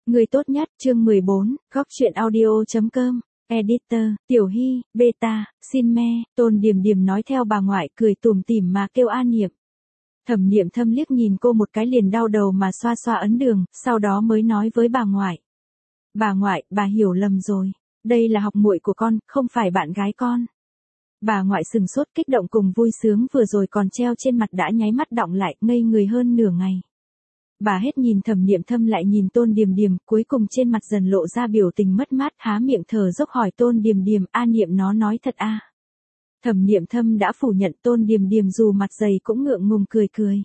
Người tốt nhất, chương 14, góc truyện audio.com, editor, Tiểu Hy, beta, xin me, Tôn Điềm Điềm nói theo bà ngoại cười tủm tỉm mà kêu An Niệm. Thẩm Niệm Thâm liếc nhìn cô một cái liền đau đầu mà xoa xoa ấn đường, sau đó mới nói với bà ngoại. Bà ngoại, bà hiểu lầm rồi, đây là học muội của con, không phải bạn gái con. Bà ngoại sừng sốt kích động cùng vui sướng vừa rồi còn treo trên mặt đã nháy mắt đọng lại, ngây người hơn nửa ngày. Bà hết nhìn Thẩm Niệm Thâm lại nhìn Tôn Điềm Điềm, cuối cùng trên mặt dần lộ ra biểu tình mất mát, há miệng thở dốc hỏi Tôn Điềm Điềm, An Niệm nó nói thật à? Thẩm Niệm Thâm đã phủ nhận, Tôn Điềm Điềm dù mặt dày cũng ngượng ngùng cười cười.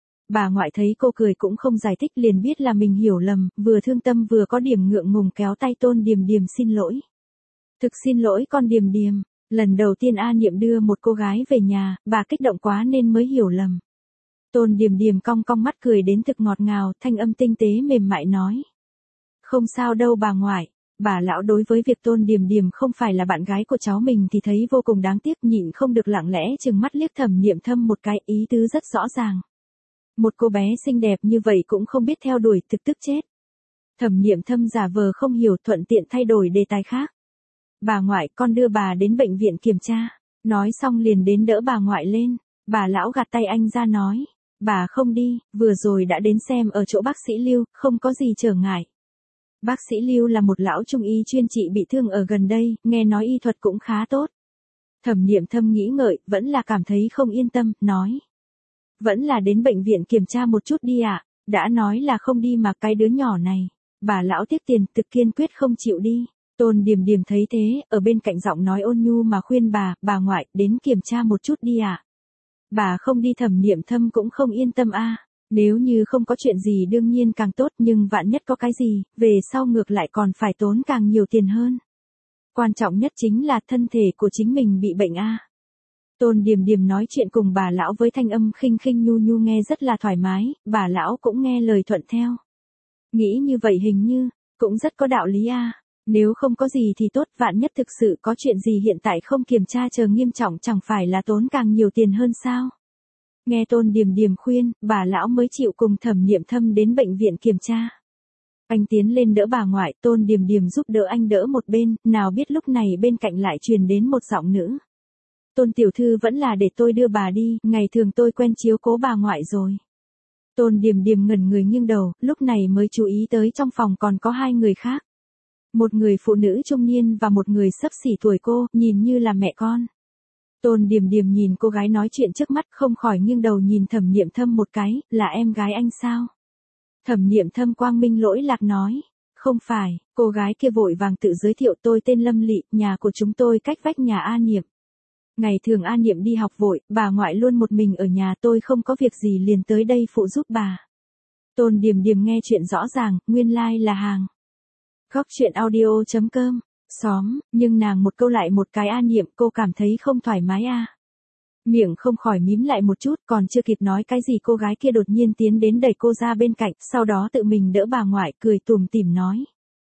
Bà ngoại thấy cô cười cũng không giải thích liền biết là mình hiểu lầm, vừa thương tâm vừa có điểm ngượng ngùng kéo tay Tôn Điềm Điềm xin lỗi. Thực xin lỗi con Điềm Điềm, lần đầu tiên An Niệm đưa một cô gái về nhà, bà kích động quá nên mới hiểu lầm. Tôn Điềm Điềm cong cong mắt cười đến thực ngọt ngào, thanh âm tinh tế mềm mại nói. Không sao đâu bà ngoại, bà lão đối với việc Tôn Điềm Điềm không phải là bạn gái của cháu mình thì thấy vô cùng đáng tiếc, nhịn không được lặng lẽ chừng mắt liếc Thẩm Niệm Thâm một cái, ý tứ rất rõ ràng. Một cô bé xinh đẹp như vậy cũng không biết theo đuổi, thực tức chết. Thẩm Niệm Thâm giả vờ không hiểu, thuận tiện thay đổi đề tài khác. Bà ngoại, con đưa bà đến bệnh viện kiểm tra. Nói xong liền đến đỡ bà ngoại lên. Bà lão gạt tay anh ra nói. Bà không đi, vừa rồi đã đến xem ở chỗ bác sĩ Lưu, không có gì trở ngại. Bác sĩ Lưu là một lão trung y chuyên trị bị thương ở gần đây, nghe nói y thuật cũng khá tốt. Thẩm Niệm Thâm nghĩ ngợi, vẫn là cảm thấy không yên tâm, nói. Vẫn là đến bệnh viện kiểm tra một chút đi ạ, đã nói là không đi mà cái đứa nhỏ này. Bà lão tiếc tiền, thực kiên quyết không chịu đi. Tôn Điềm Điềm thấy thế, ở bên cạnh giọng nói ôn nhu mà khuyên bà ngoại, đến kiểm tra một chút đi ạ. Bà không đi Thẩm Niệm Thâm cũng không yên tâm a. Nếu như không có chuyện gì đương nhiên càng tốt, nhưng vạn nhất có cái gì, về sau ngược lại còn phải tốn càng nhiều tiền hơn. Quan trọng nhất chính là thân thể của chính mình bị bệnh a. Tôn Điềm Điềm nói chuyện cùng bà lão với thanh âm khinh khinh nhu nhu nghe rất là thoải mái, bà lão cũng nghe lời thuận theo. Nghĩ như vậy hình như, cũng rất có đạo lý a. Nếu không có gì thì tốt, vạn nhất thực sự có chuyện gì hiện tại không kiểm tra chờ nghiêm trọng chẳng phải là tốn càng nhiều tiền hơn sao? Nghe Tôn Điềm Điềm khuyên, bà lão mới chịu cùng Thẩm Niệm Thâm đến bệnh viện kiểm tra. Anh tiến lên đỡ bà ngoại, Tôn Điềm Điềm giúp đỡ anh đỡ một bên, nào biết lúc này bên cạnh lại truyền đến một giọng nữ. Tôn tiểu thư vẫn là để tôi đưa bà đi, ngày thường tôi quen chiếu cố bà ngoại rồi. Tôn Điềm Điềm ngẩn người nghiêng đầu, lúc này mới chú ý tới trong phòng còn có hai người khác. Một người phụ nữ trung niên và một người xấp xỉ tuổi cô, nhìn như là mẹ con. Tôn Điềm Điềm nhìn cô gái nói chuyện trước mắt không khỏi nghiêng đầu nhìn Thẩm Niệm Thâm một cái, là em gái anh sao? Thẩm Niệm Thâm quang minh lỗi lạc nói, không phải, cô gái kia vội vàng tự giới thiệu, tôi tên Lâm Lị, nhà của chúng tôi cách vách nhà An Niệm. Ngày thường An Niệm đi học vội, bà ngoại luôn một mình ở nhà, tôi không có việc gì liền tới đây phụ giúp bà. Tôn Điềm Điềm nghe chuyện rõ ràng, nguyên lai là hàng. Góc truyện audio.com, xóm, nhưng nàng một câu lại một cái An Niệm, cô cảm thấy không thoải mái a. Miệng không khỏi mím lại một chút, còn chưa kịp nói cái gì cô gái kia đột nhiên tiến đến đẩy cô ra bên cạnh, sau đó tự mình đỡ bà ngoại, cười tủm tỉm nói.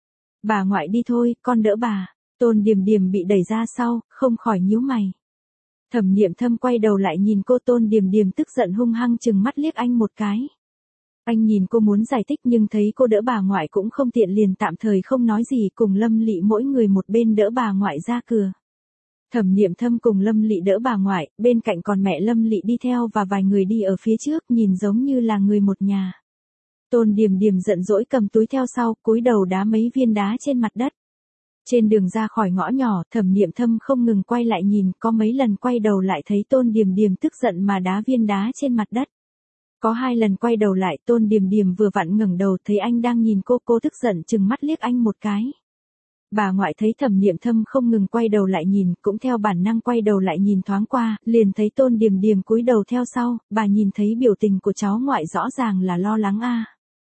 Bà ngoại đi thôi, con đỡ bà. Tôn Điềm Điềm bị đẩy ra sau, không khỏi nhíu mày. Thẩm Niệm Thâm quay đầu lại nhìn cô, Tôn Điềm Điềm tức giận hung hăng chừng mắt liếc anh một cái. Anh nhìn cô muốn giải thích nhưng thấy cô đỡ bà ngoại cũng không tiện liền tạm thời không nói gì, cùng Lâm Lị mỗi người một bên đỡ bà ngoại ra cửa. Thẩm Niệm Thâm cùng Lâm Lị đỡ bà ngoại, bên cạnh còn mẹ Lâm Lị đi theo và vài người đi ở phía trước, nhìn giống như là người một nhà. Tôn Điềm Điềm giận dỗi cầm túi theo sau, cúi đầu đá mấy viên đá trên mặt đất. Trên đường ra khỏi ngõ nhỏ, Thẩm Niệm Thâm không ngừng quay lại nhìn, có mấy lần quay đầu lại thấy Tôn Điềm Điềm tức giận mà đá viên đá trên mặt đất. Có hai lần quay đầu lại, Tôn Điềm Điềm vừa vặn ngẩng đầu thấy anh đang nhìn cô tức giận chừng mắt liếc anh một cái. Bà ngoại thấy Thẩm Niệm Thâm không ngừng quay đầu lại nhìn, cũng theo bản năng quay đầu lại nhìn thoáng qua, liền thấy Tôn Điềm Điềm cúi đầu theo sau, bà nhìn thấy biểu tình của cháu ngoại rõ ràng là lo lắng a.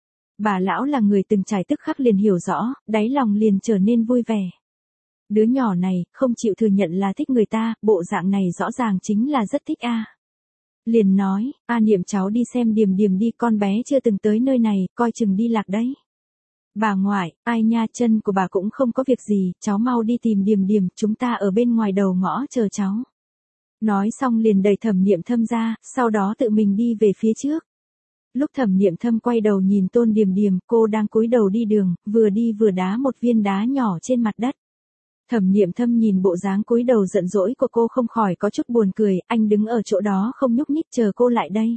Bà lão là người từng trải tức khắc liền hiểu rõ, đáy lòng liền trở nên vui vẻ. Đứa nhỏ này, không chịu thừa nhận là thích người ta, bộ dạng này rõ ràng chính là rất thích a. Liền nói, A Niệm cháu đi xem Điềm Điềm đi, con bé chưa từng tới nơi này, coi chừng đi lạc đấy. Bà ngoại, ai nha, chân của bà cũng không có việc gì, cháu mau đi tìm Điềm Điềm, chúng ta ở bên ngoài đầu ngõ chờ cháu. Nói xong liền đẩy Thẩm Niệm Thâm ra, sau đó tự mình đi về phía trước. Lúc Thẩm Niệm Thâm quay đầu nhìn Tôn Điềm Điềm, cô đang cúi đầu đi đường, vừa đi vừa đá một viên đá nhỏ trên mặt đất. Thẩm Niệm Thâm nhìn bộ dáng cúi đầu giận dỗi của cô không khỏi có chút buồn cười, anh đứng ở chỗ đó không nhúc nhích chờ cô lại đây.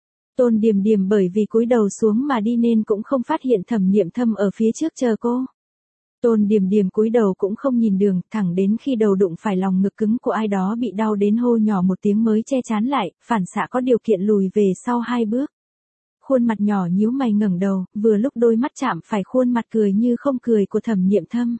Tôn Điềm Điềm bởi vì cúi đầu xuống mà đi nên cũng không phát hiện Thẩm Niệm Thâm ở phía trước chờ cô. Tôn Điềm Điềm cúi đầu cũng không nhìn đường, thẳng đến khi đầu đụng phải lòng ngực cứng của ai đó bị đau đến hô nhỏ một tiếng mới che chắn lại, phản xạ có điều kiện lùi về sau 2 bước. Khuôn mặt nhỏ nhíu mày ngẩng đầu, vừa lúc đôi mắt chạm phải khuôn mặt cười như không cười của Thẩm Niệm Thâm.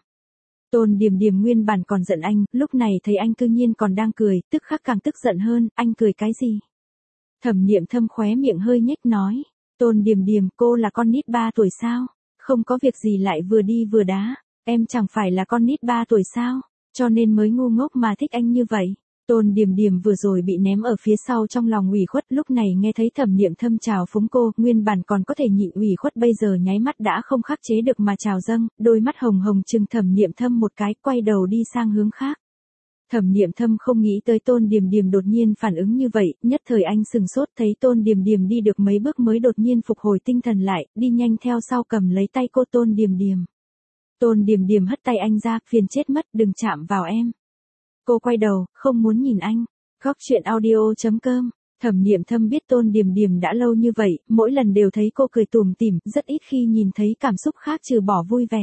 Tôn Điềm Điềm nguyên bản còn giận anh, lúc này thấy anh cư nhiên còn đang cười, tức khắc càng tức giận hơn, anh cười cái gì? Thẩm Niệm Thâm khóe miệng hơi nhếch nói, Tôn Điềm Điềm, cô là con nít 3 tuổi sao? Không có việc gì lại vừa đi vừa đá, em chẳng phải là con nít 3 tuổi sao? Cho nên mới ngu ngốc mà thích anh như vậy. Tôn Điềm Điềm vừa rồi bị ném ở phía sau trong lòng ủy khuất, lúc này nghe thấy Thẩm Niệm Thâm chào phúng cô, nguyên bản còn có thể nhịn ủy khuất bây giờ nháy mắt đã không khắc chế được mà trào dâng, đôi mắt hồng hồng trừng Thẩm Niệm Thâm một cái, quay đầu đi sang hướng khác. Thẩm Niệm Thâm không nghĩ tới Tôn Điềm Điềm đột nhiên phản ứng như vậy, nhất thời anh sừng sốt thấy Tôn Điềm Điềm đi được mấy bước mới đột nhiên phục hồi tinh thần lại, đi nhanh theo sau cầm lấy tay cô Tôn Điềm Điềm. Tôn Điềm Điềm hất tay anh ra, phiền chết mất, đừng chạm vào em. Cô quay đầu, không muốn nhìn anh. Góc chuyện audio.com. Thẩm Niệm Thâm biết Tôn Điềm Điềm đã lâu như vậy, mỗi lần đều thấy cô cười tủm tỉm, rất ít khi nhìn thấy cảm xúc khác trừ bỏ vui vẻ.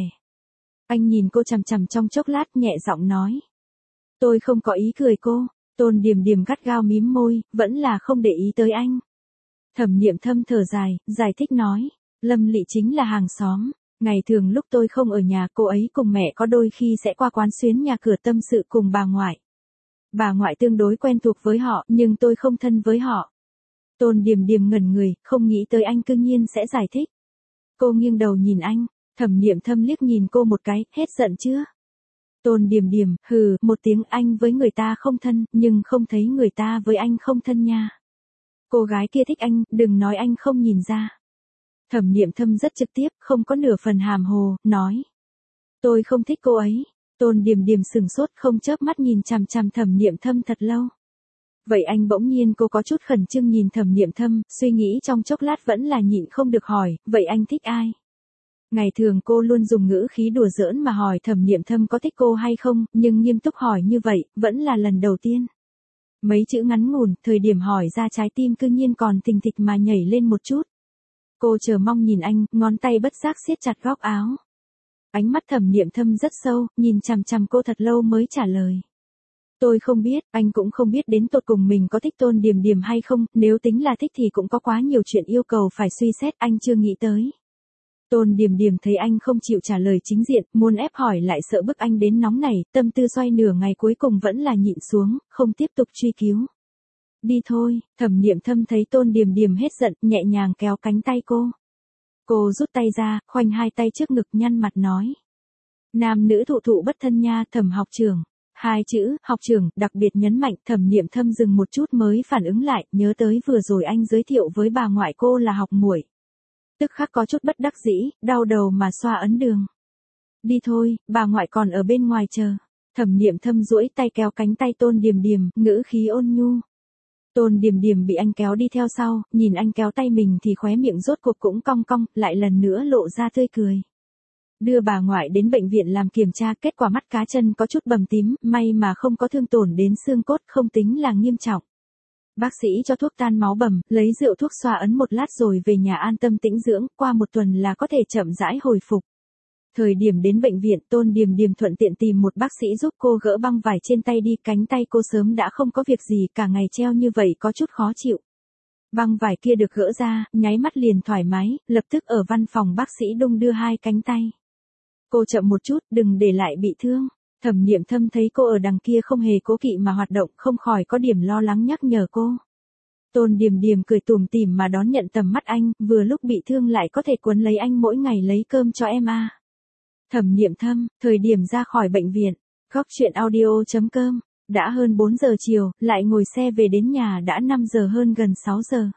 Anh nhìn cô chằm chằm trong chốc lát nhẹ giọng nói. Tôi không có ý cười cô. Tôn Điềm Điềm gắt gao mím môi, vẫn là không để ý tới anh. Thẩm Niệm Thâm thở dài, giải thích nói. Lâm Lị chính là hàng xóm. Ngày thường lúc tôi không ở nhà cô ấy cùng mẹ có đôi khi sẽ qua quán xuyến nhà cửa tâm sự cùng bà ngoại. Bà ngoại tương đối quen thuộc với họ nhưng tôi không thân với họ. Tôn Điềm Điềm ngẩn người, không nghĩ tới anh cư nhiên sẽ giải thích. Cô nghiêng đầu nhìn anh, Thẩm Niệm Thâm liếc nhìn cô một cái, hết giận chưa? Tôn Điềm Điềm, hừ, một tiếng, anh với người ta không thân, nhưng không thấy người ta với anh không thân nha. Cô gái kia thích anh, đừng nói anh không nhìn ra. Thẩm Niệm Thâm rất trực tiếp, không có nửa phần hàm hồ, nói. Tôi không thích cô ấy. Tôn Điềm Điềm sừng sốt không chớp mắt nhìn chằm chằm Thẩm Niệm Thâm thật lâu. Vậy anh bỗng nhiên cô có chút khẩn trương nhìn Thẩm Niệm Thâm, suy nghĩ trong chốc lát vẫn là nhịn không được hỏi, vậy anh thích ai? Ngày thường cô luôn dùng ngữ khí đùa giỡn mà hỏi Thẩm Niệm Thâm có thích cô hay không, nhưng nghiêm túc hỏi như vậy, vẫn là lần đầu tiên. Mấy chữ ngắn ngủn, thời điểm hỏi ra trái tim cư nhiên còn thình thịch mà nhảy lên một chút. Cô chờ mong nhìn anh, ngón tay bất giác siết chặt góc áo. Ánh mắt Thẩm Niệm Thâm rất sâu, nhìn chằm chằm cô thật lâu mới trả lời. Tôi không biết, anh cũng không biết đến tột cùng mình có thích Tôn Điềm Điềm hay không, nếu tính là thích thì cũng có quá nhiều chuyện yêu cầu phải suy xét, anh chưa nghĩ tới. Tôn Điềm Điềm thấy anh không chịu trả lời chính diện, muốn ép hỏi lại sợ bức anh đến nóng này, tâm tư xoay nửa ngày cuối cùng vẫn là nhịn xuống, không tiếp tục truy cứu. Đi thôi, Thẩm Niệm Thâm thấy Tôn Điềm Điềm hết giận, nhẹ nhàng kéo cánh tay cô. Cô rút tay ra, khoanh hai tay trước ngực nhăn mặt nói. Nam nữ thụ thụ bất thân nha, Thẩm học trưởng. Hai chữ, học trưởng, đặc biệt nhấn mạnh, Thẩm Niệm Thâm dừng một chút mới phản ứng lại, nhớ tới vừa rồi anh giới thiệu với bà ngoại cô là học muội. Tức khắc có chút bất đắc dĩ, đau đầu mà xoa ấn đường. Đi thôi, bà ngoại còn ở bên ngoài chờ. Thẩm Niệm Thâm duỗi tay kéo cánh tay Tôn Điềm Điềm, ngữ khí ôn nhu. Tôn Điềm Điềm bị anh kéo đi theo sau, nhìn anh kéo tay mình thì khóe miệng rốt cuộc cũng cong cong, lại lần nữa lộ ra tươi cười. Đưa bà ngoại đến bệnh viện làm kiểm tra, kết quả mắt cá chân có chút bầm tím, may mà không có thương tổn đến xương cốt, không tính là nghiêm trọng. Bác sĩ cho thuốc tan máu bầm, lấy rượu thuốc xoa ấn một lát rồi về nhà an tâm tĩnh dưỡng, qua một tuần là có thể chậm rãi hồi phục. Thời điểm đến bệnh viện, Tôn Điềm Điềm thuận tiện tìm một bác sĩ giúp cô gỡ băng vải trên tay đi, cánh tay cô sớm đã không có việc gì, cả ngày treo như vậy có chút khó chịu. Băng vải kia được gỡ ra, nháy mắt liền thoải mái, lập tức ở văn phòng bác sĩ đung đưa hai cánh tay. Cô chậm một chút, đừng để lại bị thương. Thẩm Niệm Thâm thấy cô ở đằng kia không hề cố kỵ mà hoạt động, không khỏi có điểm lo lắng nhắc nhở cô. Tôn Điềm Điềm cười tủm tỉm mà đón nhận tầm mắt anh, vừa lúc bị thương lại có thể quấn lấy anh mỗi ngày lấy cơm cho em à. Thẩm Niệm Thâm, thời điểm ra khỏi bệnh viện, góc chuyện audio.com, đã hơn 4 giờ chiều, lại ngồi xe về đến nhà đã 5 giờ hơn gần 6 giờ.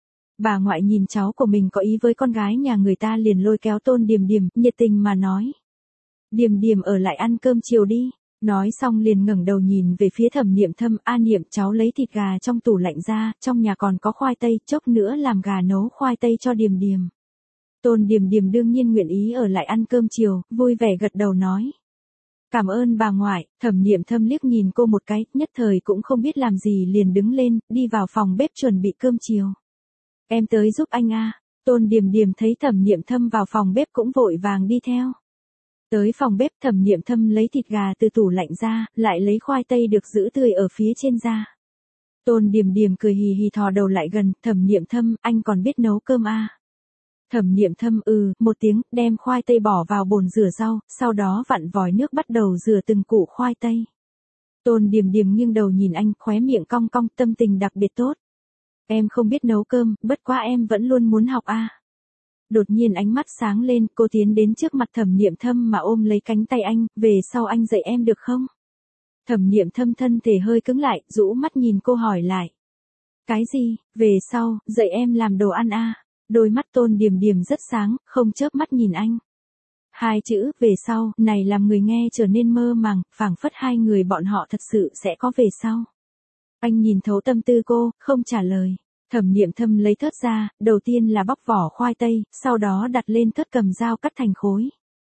Bà ngoại nhìn cháu của mình có ý với con gái nhà người ta liền lôi kéo Tôn Điềm Điềm, nhiệt tình mà nói. Điềm Điềm ở lại ăn cơm chiều đi, Nói xong liền ngẩng đầu nhìn về phía Thẩm Niệm Thâm, "A Niệm, cháu lấy thịt gà trong tủ lạnh ra, trong nhà còn có khoai tây, chốc nữa làm gà nấu khoai tây cho Điềm Điềm." Tôn Điềm Điềm đương nhiên nguyện ý ở lại ăn cơm chiều, vui vẻ gật đầu nói. "Cảm ơn bà ngoại." Thẩm Niệm Thâm liếc nhìn cô một cái, nhất thời cũng không biết làm gì liền đứng lên, đi vào phòng bếp chuẩn bị cơm chiều. "Em tới giúp anh a." Tôn Điềm Điềm thấy Thẩm Niệm Thâm vào phòng bếp cũng vội vàng đi theo. Tới phòng bếp, Thẩm Niệm Thâm lấy thịt gà từ tủ lạnh ra, lại lấy khoai tây được giữ tươi ở phía trên ra. Tôn Điềm Điềm cười hì hì thò đầu lại gần, "Thẩm Niệm Thâm, anh còn biết nấu cơm à?" Thẩm Niệm Thâm một tiếng, đem khoai tây bỏ vào bồn rửa rau, sau đó vặn vòi nước bắt đầu rửa từng củ khoai tây. Tôn Điềm Điềm nghiêng đầu nhìn anh, khóe miệng cong cong, tâm tình đặc biệt tốt. "Em không biết nấu cơm, bất quá em vẫn luôn muốn học a." Đột nhiên ánh mắt sáng lên, cô tiến đến trước mặt Thẩm Niệm Thâm mà ôm lấy cánh tay anh, "Về sau anh dạy em được không?" Thẩm Niệm Thâm thân thể hơi cứng lại, rũ mắt nhìn cô hỏi lại. "Cái gì, về sau, dạy em làm đồ ăn a?" Đôi mắt Tôn Điềm Điềm rất sáng, không chớp mắt nhìn anh. Hai chữ, về sau, này làm người nghe trở nên mơ màng, phảng phất hai người bọn họ thật sự sẽ có về sau. Anh nhìn thấu tâm tư cô, không trả lời. Thẩm Niệm Thâm lấy thớt ra, đầu tiên là bóc vỏ khoai tây, sau đó đặt lên thớt cầm dao cắt thành khối.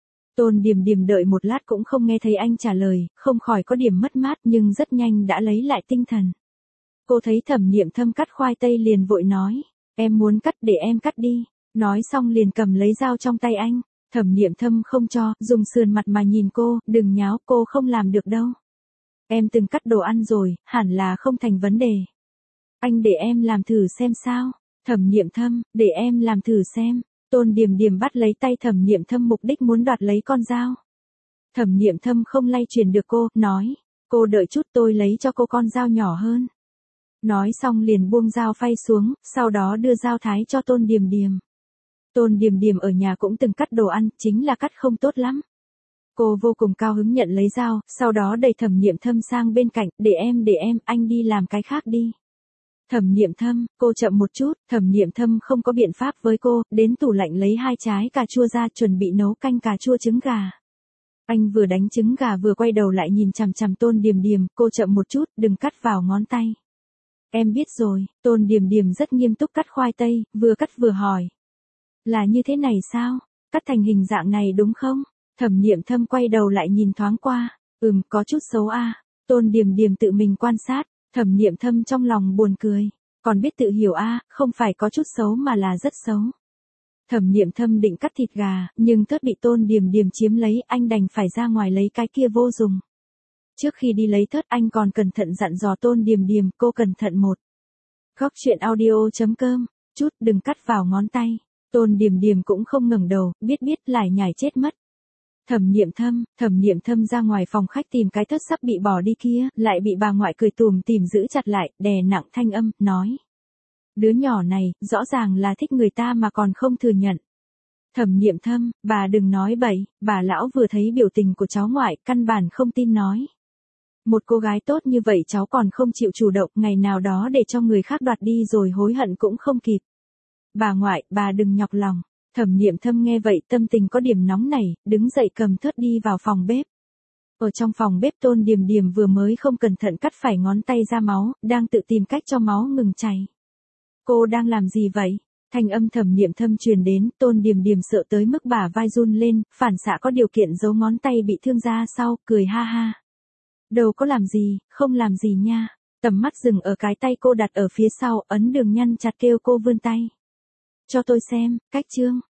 Tôn Điềm Điềm đợi một lát cũng không nghe thấy anh trả lời, không khỏi có điểm mất mát nhưng rất nhanh đã lấy lại tinh thần. Cô thấy Thẩm Niệm Thâm cắt khoai tây liền vội nói, "Em muốn cắt để em cắt đi." Nói xong liền cầm lấy dao trong tay anh. Thẩm Niệm Thâm không cho, dùng sườn mặt mà nhìn cô, "Đừng nháo, cô không làm được đâu. Em từng cắt đồ ăn rồi, hẳn là không thành vấn đề." "Anh để em làm thử xem sao." Thẩm Niệm Thâm, "Để em làm thử xem." Tôn Điềm Điềm bắt lấy tay Thẩm Niệm Thâm mục đích muốn đoạt lấy con dao. Thẩm Niệm Thâm không lay chuyển được cô, nói, "Cô đợi chút tôi lấy cho cô con dao nhỏ hơn." Nói xong liền buông dao phay xuống, sau đó đưa dao thái cho Tôn Điềm Điềm. Tôn Điềm Điềm ở nhà cũng từng cắt đồ ăn, chính là cắt không tốt lắm. Cô vô cùng cao hứng nhận lấy dao, sau đó đẩy Thẩm Niệm Thâm sang bên cạnh, để em, anh đi làm cái khác đi." "Thẩm Niệm Thâm, cô chậm một chút." Thẩm Niệm Thâm không có biện pháp với cô, đến tủ lạnh lấy 2 trái cà chua ra chuẩn bị nấu canh cà chua trứng gà. Anh vừa đánh trứng gà vừa quay đầu lại nhìn chằm chằm Tôn Điềm Điềm, "Cô chậm một chút, đừng cắt vào ngón tay." "Em biết rồi." Tôn Điềm Điềm rất nghiêm túc cắt khoai tây, vừa cắt vừa hỏi. "Là như thế này sao? Cắt thành hình dạng này đúng không?" Thẩm Niệm Thâm quay đầu lại nhìn thoáng qua. Có chút xấu a." Tôn Điềm Điềm tự mình quan sát. Thẩm Niệm Thâm trong lòng buồn cười. Còn biết tự hiểu a, không phải có chút xấu mà là rất xấu. Thẩm Niệm Thâm định cắt thịt gà, nhưng thớt bị Tôn Điềm Điềm chiếm lấy, anh đành phải ra ngoài lấy cái kia vô dụng. Trước khi đi lấy thớt anh còn cẩn thận dặn dò Tôn Điềm Điềm, "Cô cẩn thận một." Góc truyện audio.com, "Chút đừng cắt vào ngón tay." Tôn Điềm Điềm cũng không ngẩng đầu, biết lại nhảy chết mất. Thẩm Niệm Thâm ra ngoài phòng khách tìm cái thớt sắp bị bỏ đi kia, lại bị bà ngoại cười tủm tỉm giữ chặt lại, đè nặng thanh âm, nói. "Đứa nhỏ này, rõ ràng là thích người ta mà còn không thừa nhận." "Thẩm Niệm Thâm, bà đừng nói bậy." Bà lão vừa thấy biểu tình của cháu ngoại, căn bản không tin nói. "Một cô gái tốt như vậy cháu còn không chịu chủ động, ngày nào đó để cho người khác đoạt đi rồi hối hận cũng không kịp." "Bà ngoại, bà đừng nhọc lòng." Thẩm Niệm Thâm nghe vậy tâm tình có điểm nóng nảy, đứng dậy cầm thớt đi vào phòng bếp. Ở trong phòng bếp Tôn Điềm Điềm vừa mới không cẩn thận cắt phải ngón tay ra máu, đang tự tìm cách cho máu ngừng chảy. "Cô đang làm gì vậy?" Thanh âm Thẩm Niệm Thâm truyền đến, Tôn Điềm Điềm sợ tới mức bả vai run lên, phản xạ có điều kiện giấu ngón tay bị thương ra sau, cười ha ha. "Đâu có làm gì, không làm gì nha." Tầm mắt dừng ở cái tay cô đặt ở phía sau, ấn đường nhăn chặt kêu cô vươn tay. "Cho tôi xem, cách chương."